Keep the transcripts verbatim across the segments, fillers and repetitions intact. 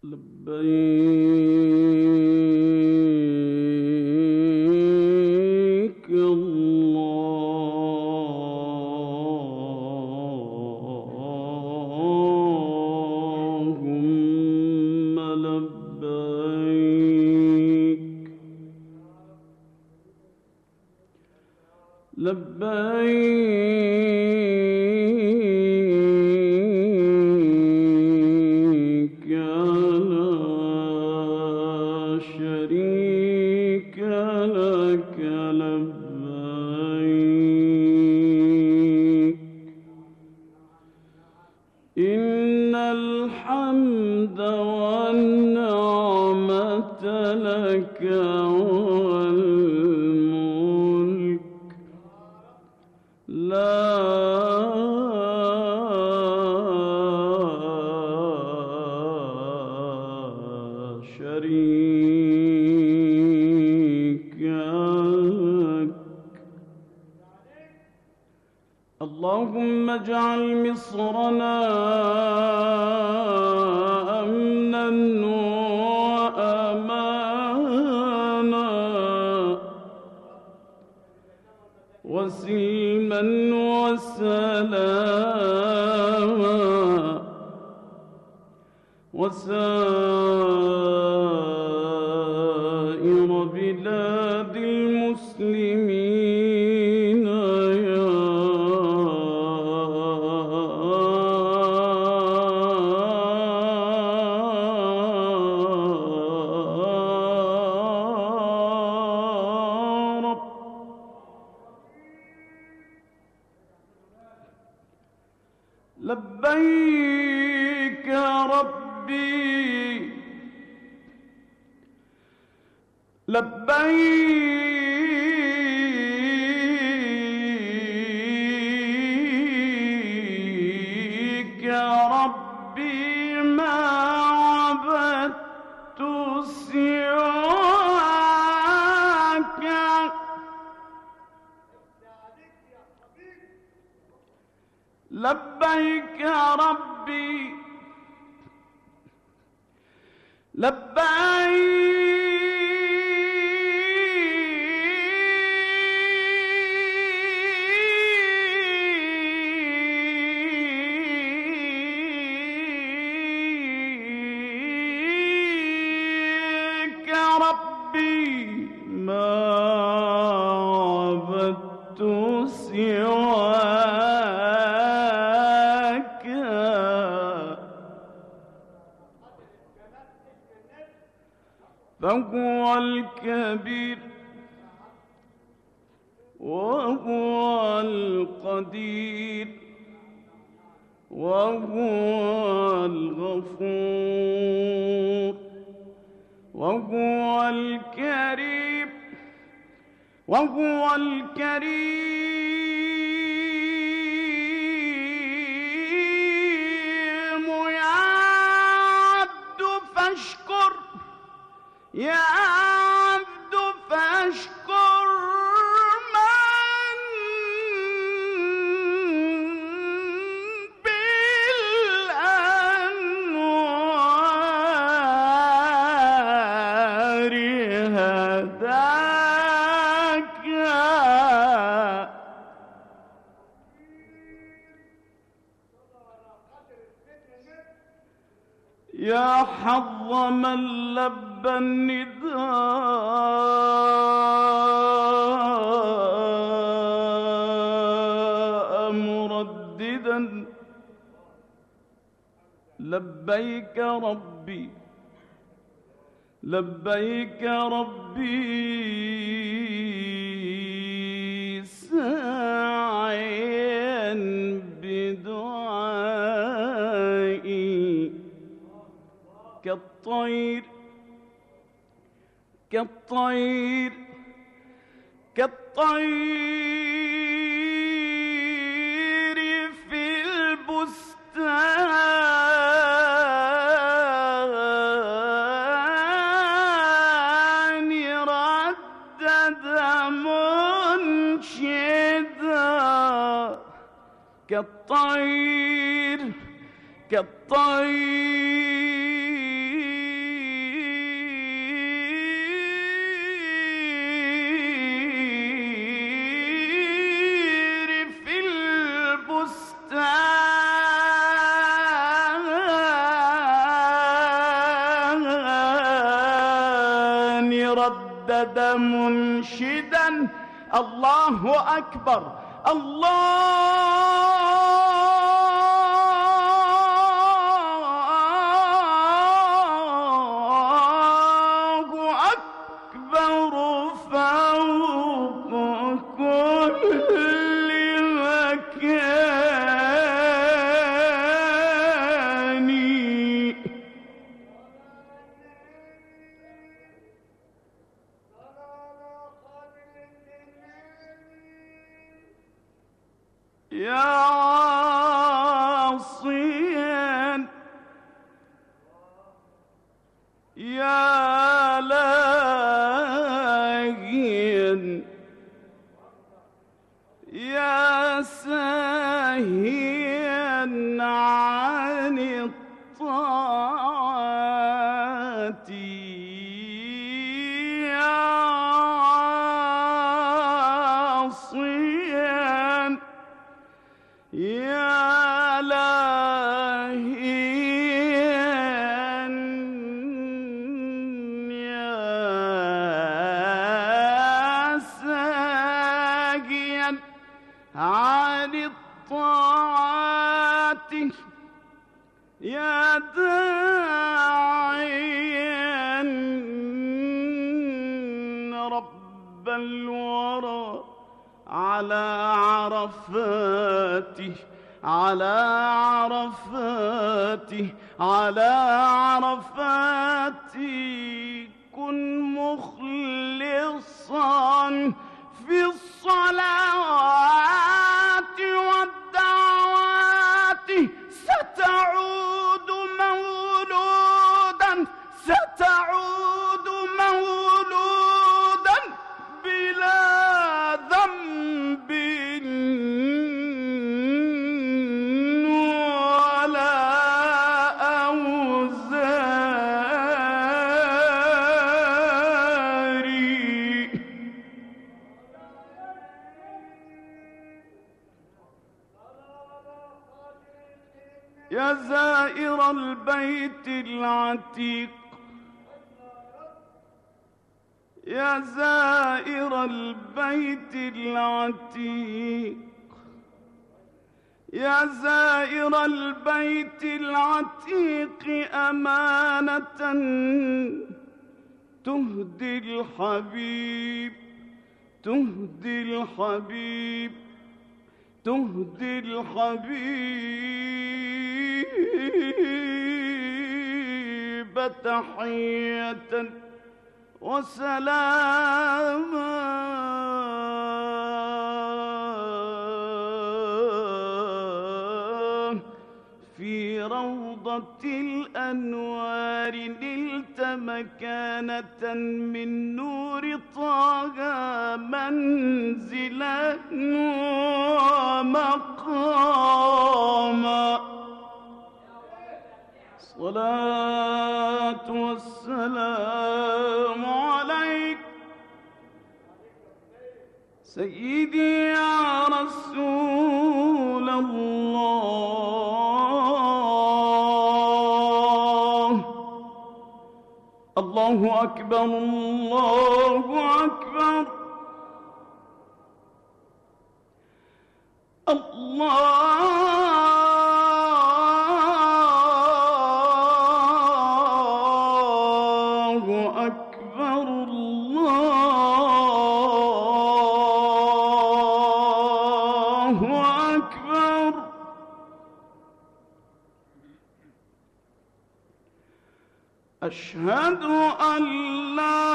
لبيك اللهم لبيك لبيك لا شريك لك لبيك إن الحمد والنعمة لك والملك لا شريك لك. اللهم اجعل مصرنا أمنا وأمانا وسلما وسلاما وسائر بلاد المسلمين يا رب. لبيك يا ربي لبيك يا ربي ما عبدت سواك لبيك يا ربي لبيك يا ربي ما عبدت سواك فهو الكبير وهو القدير وهو الغفور وهو الكريم وهو الكريم يا عبد فاشكر يا عبد فاشكر من بالأنوار هداك يا حظ من لبى النداء مرددا لبيك ربي لبيك ربي ساعيا بدعائي كالطير كالطير كالطير في البستان ردد منشدا كالطير كالطير ردد منشدا الله أكبر الله أكبر فوق كل مكان. يا عاصيا يا لاهيا يا ساهيا عن الطاعات يا عاصيا يا لاهيا يا ساقيا عن الطاعات يا داعيا رب الورى على عرفاته على عرفاته على عرفاته كن مخلصا في الصلوات والدعوات ستعود مولودا ستعود مولودا بلا ذنب ولا أوزار. يا زائر البيت العتيق يا زائر البيت العتيق يا زائر البيت العتيق أمانة تهدي الحبيب تهدي الحبيب تهدي الحبيب تحية وسلاما في روضة الأنوار نلت مكانة من نور طه منزلا ومقاما. الصلاة والسلام عليك سيدي يا رسول الله. الله أكبر الله أكبر الله أشهد أن لا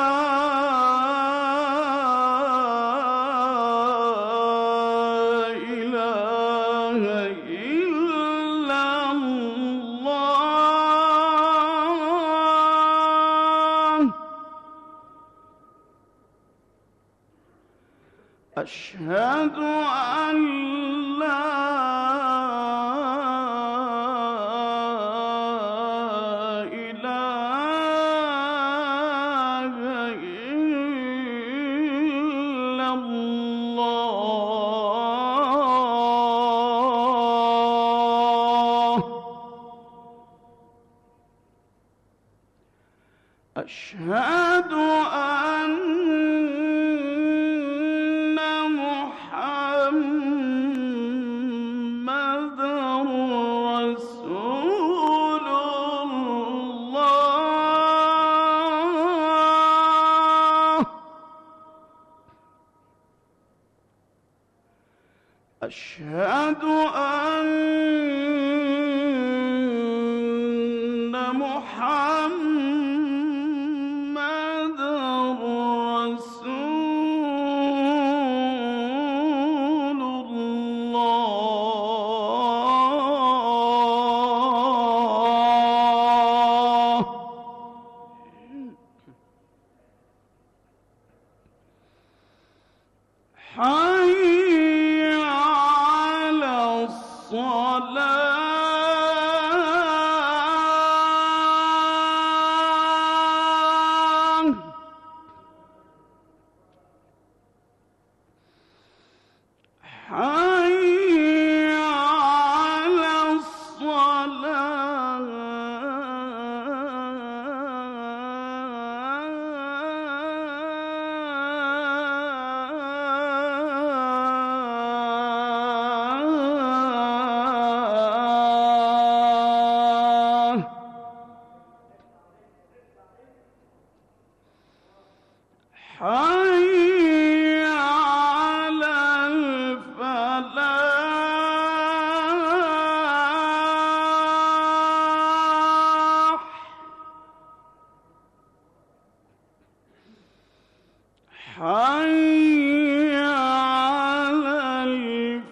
إله إلا الله. أشهد أن لا أشهد أن أشهد أن محمدًا رسول الله. حي على الصلاة. حي على الصلاة. حي على الفلاح. حي على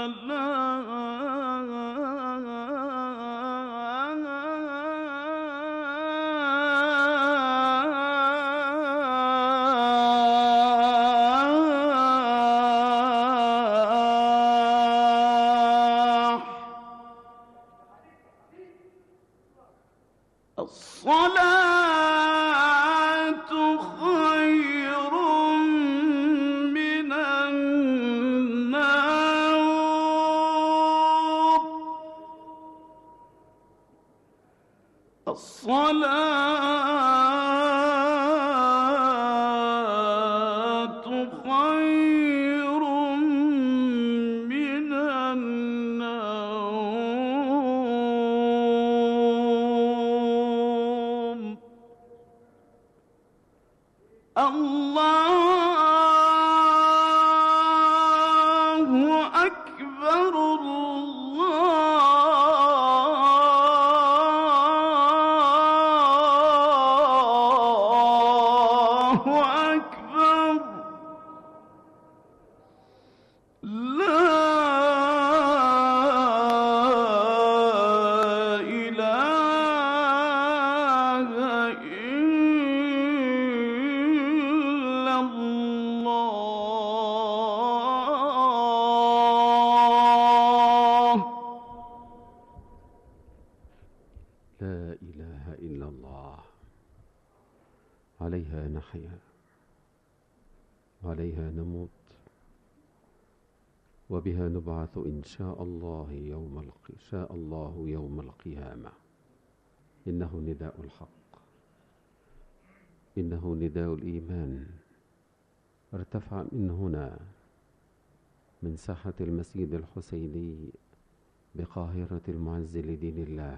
الفلاح. الصلاة خير من النوم. الصلاة خير من النوم. الله أكبر. الله أكبر. لا إله إلا الله. لا إله إلا الله. عليها نحيا، عليها نموت، وبها نبعث إن شاء الله يوم الق... شاء الله يوم القيامة. إنه نداء الحق، إنه نداء الإيمان. ارتفع من هنا، من ساحة المسجد الحسيني بقاهرة المعز لدين الله،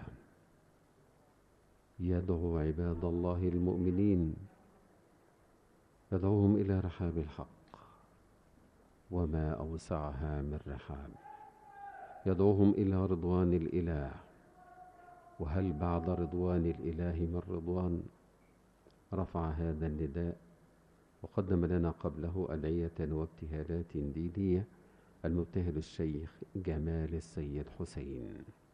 يدعو عباد الله المؤمنين، يدعوهم إلى رحاب الحق، وما أوسعها من رحاب. يدعوهم إلى رضوان الإله، وهل بعد رضوان الإله من رضوان؟ رفع هذا النداء وقدم لنا قبله أدعية وابتهالات دينية المبتهل الشيخ جمال السيد حسين.